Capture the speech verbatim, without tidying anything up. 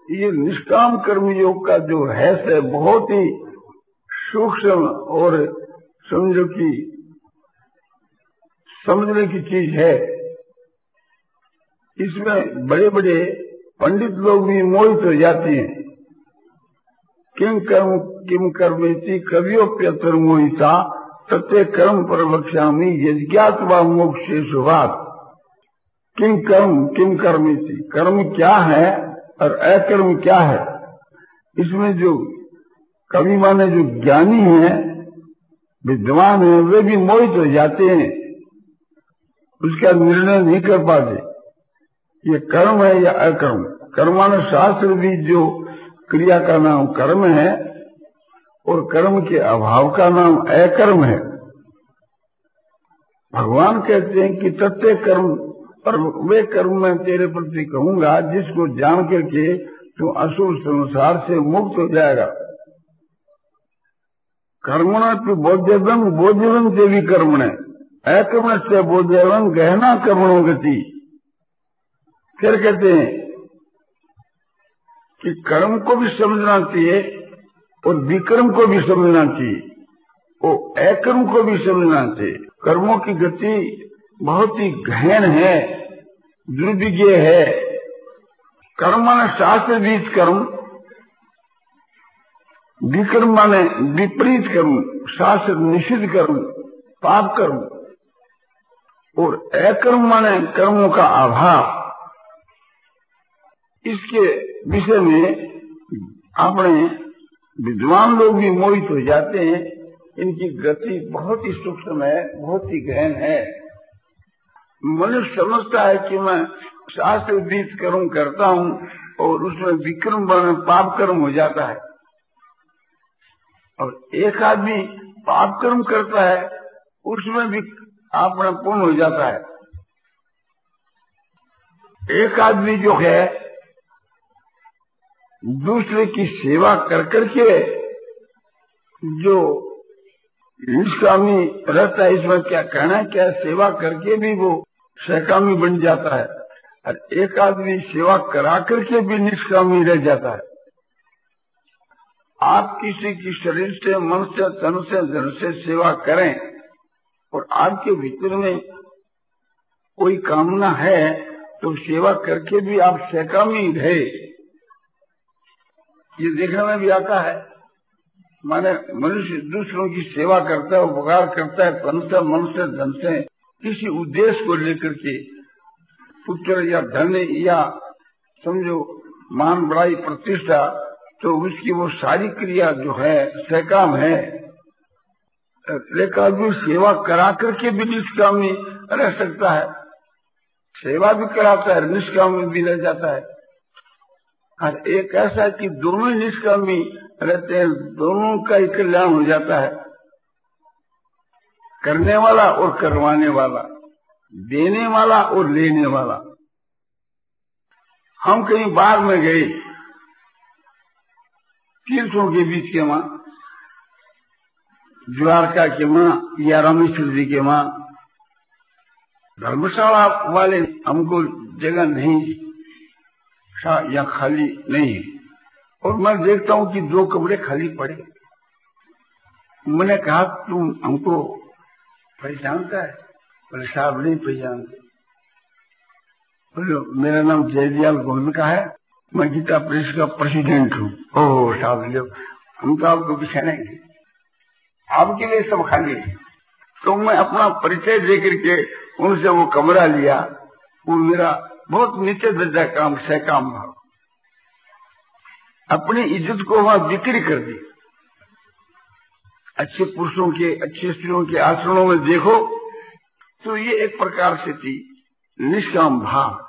ये निष्काम कर्म योग का जो है से बहुत ही सूक्ष्म और समझो कि समझने की चीज है। इसमें बड़े बड़े पंडित लोग भी मोहित हो जाते हैं। किम कर्म किम कर्मेति कवियोप्यतर मोहिता तत्ते कर्म प्रवक्ष्यामि यज्ञात्वा मोक्षे शुभात्। किम कर्म किम कर्मेति, कर्म क्या है और अकर्म क्या है, इसमें जो कवि माने जो ज्ञानी है, विद्वान है, वे भी मोहित हो जाते हैं, उसका निर्णय नहीं कर पाते ये कर्म है या अकर्म। कर्मानु शास्त्र भी जो क्रिया का नाम कर्म है और कर्म के अभाव का नाम अकर्म है। भगवान कहते हैं कि तत्ते कर्म, पर वे कर्म मैं तेरे प्रति कहूंगा जिसको जान करके तू असुर संसार से मुक्त हो जाएगा। कर्मण तो बोध्यवन बोध्यवन देवी कर्मण अकर्मण से बोध्यवन गहना कर्मणो गति। फिर कहते हैं कि कर्म को भी समझना चाहिए और विकर्म को भी समझना चाहिए और अकर्म को भी समझना चाहिए। कर्मों की गति बहुत ही गहन है, दुर्विज्ञ है। कर्म माने शास्त्र बीज कर्म, विकर्म माने विपरीत कर्म, शास्त्र निषिद्ध कर्म, पाप कर्म, और अकर्म माने कर्मों का अभाव। इसके विषय में अपने विद्वान लोग भी मोहित हो जाते हैं। इनकी गति बहुत ही सूक्ष्म है, बहुत ही गहन है। मनुष्य समझता है कि मैं शास्त्र बीज कर्म करता हूं और उसमें विक्रम बन पाप कर्म हो जाता है, और एक आदमी पाप कर्म करता है उसमें भी अपना पूर्ण हो जाता है। एक आदमी जो है दूसरे की सेवा कर करके जो निष्कामी रहता है, इसमें क्या कहना है, क्या सेवा करके भी वो सहकामी बन जाता है, और एक आदमी सेवा करा करके भी निष्कामी रह जाता है। आप किसी की शरीर से, मन से, तन से, धन से सेवा करें और आपके भीतर में कोई कामना है तो सेवा करके भी आप सहकामी रहे, ये देखने में भी आता है। माने मनुष्य दूसरों की सेवा करता है, उपकार करता है, तन से, मन से, धन से, किसी उद्देश्य को लेकर के, पुत्र या धन या समझो मान बड़ाई प्रतिष्ठा, तो उसकी वो सारी क्रिया जो है सहकाम है। एक आदमी सेवा करा करके भी निष्कामी रह सकता है, सेवा भी कराता है, निष्कामी भी रह जाता है। और एक ऐसा कि दोनों निष्कामी रहते हैं, दोनों का ही कल्याण हो जाता है, करने वाला और करवाने वाला, देने वाला और लेने वाला। हम कहीं बाहर में गए तीर्थों के बीच के मां, द्वारका के मां या रामेश्वर जी के मां, धर्मशाला वाले हमको जगह नहीं या खाली नहीं, और मैं देखता हूं कि दो कमरे खाली पड़े। मैंने कहा तुम हमको पहचानता है? बोले साहब नहीं पहचानते। बोलो मेरा नाम जयदयाल गोविंद का है, मैं गीता प्रेस का प्रेसिडेंट हूँ। ओह साहब लो, हम तो आपको पहचानेंगे, आपके लिए सब खाली है। तो मैं अपना परिचय देकर के उनसे वो कमरा लिया। वो मेरा बहुत नीचे दर्जा काम से काम भाव, अपनी इज्जत को वहां बिक्री कर दी। अच्छे पुरुषों के, अच्छे स्त्रियों के आचरणों में देखो तो ये एक प्रकार से थी निष्काम भाव।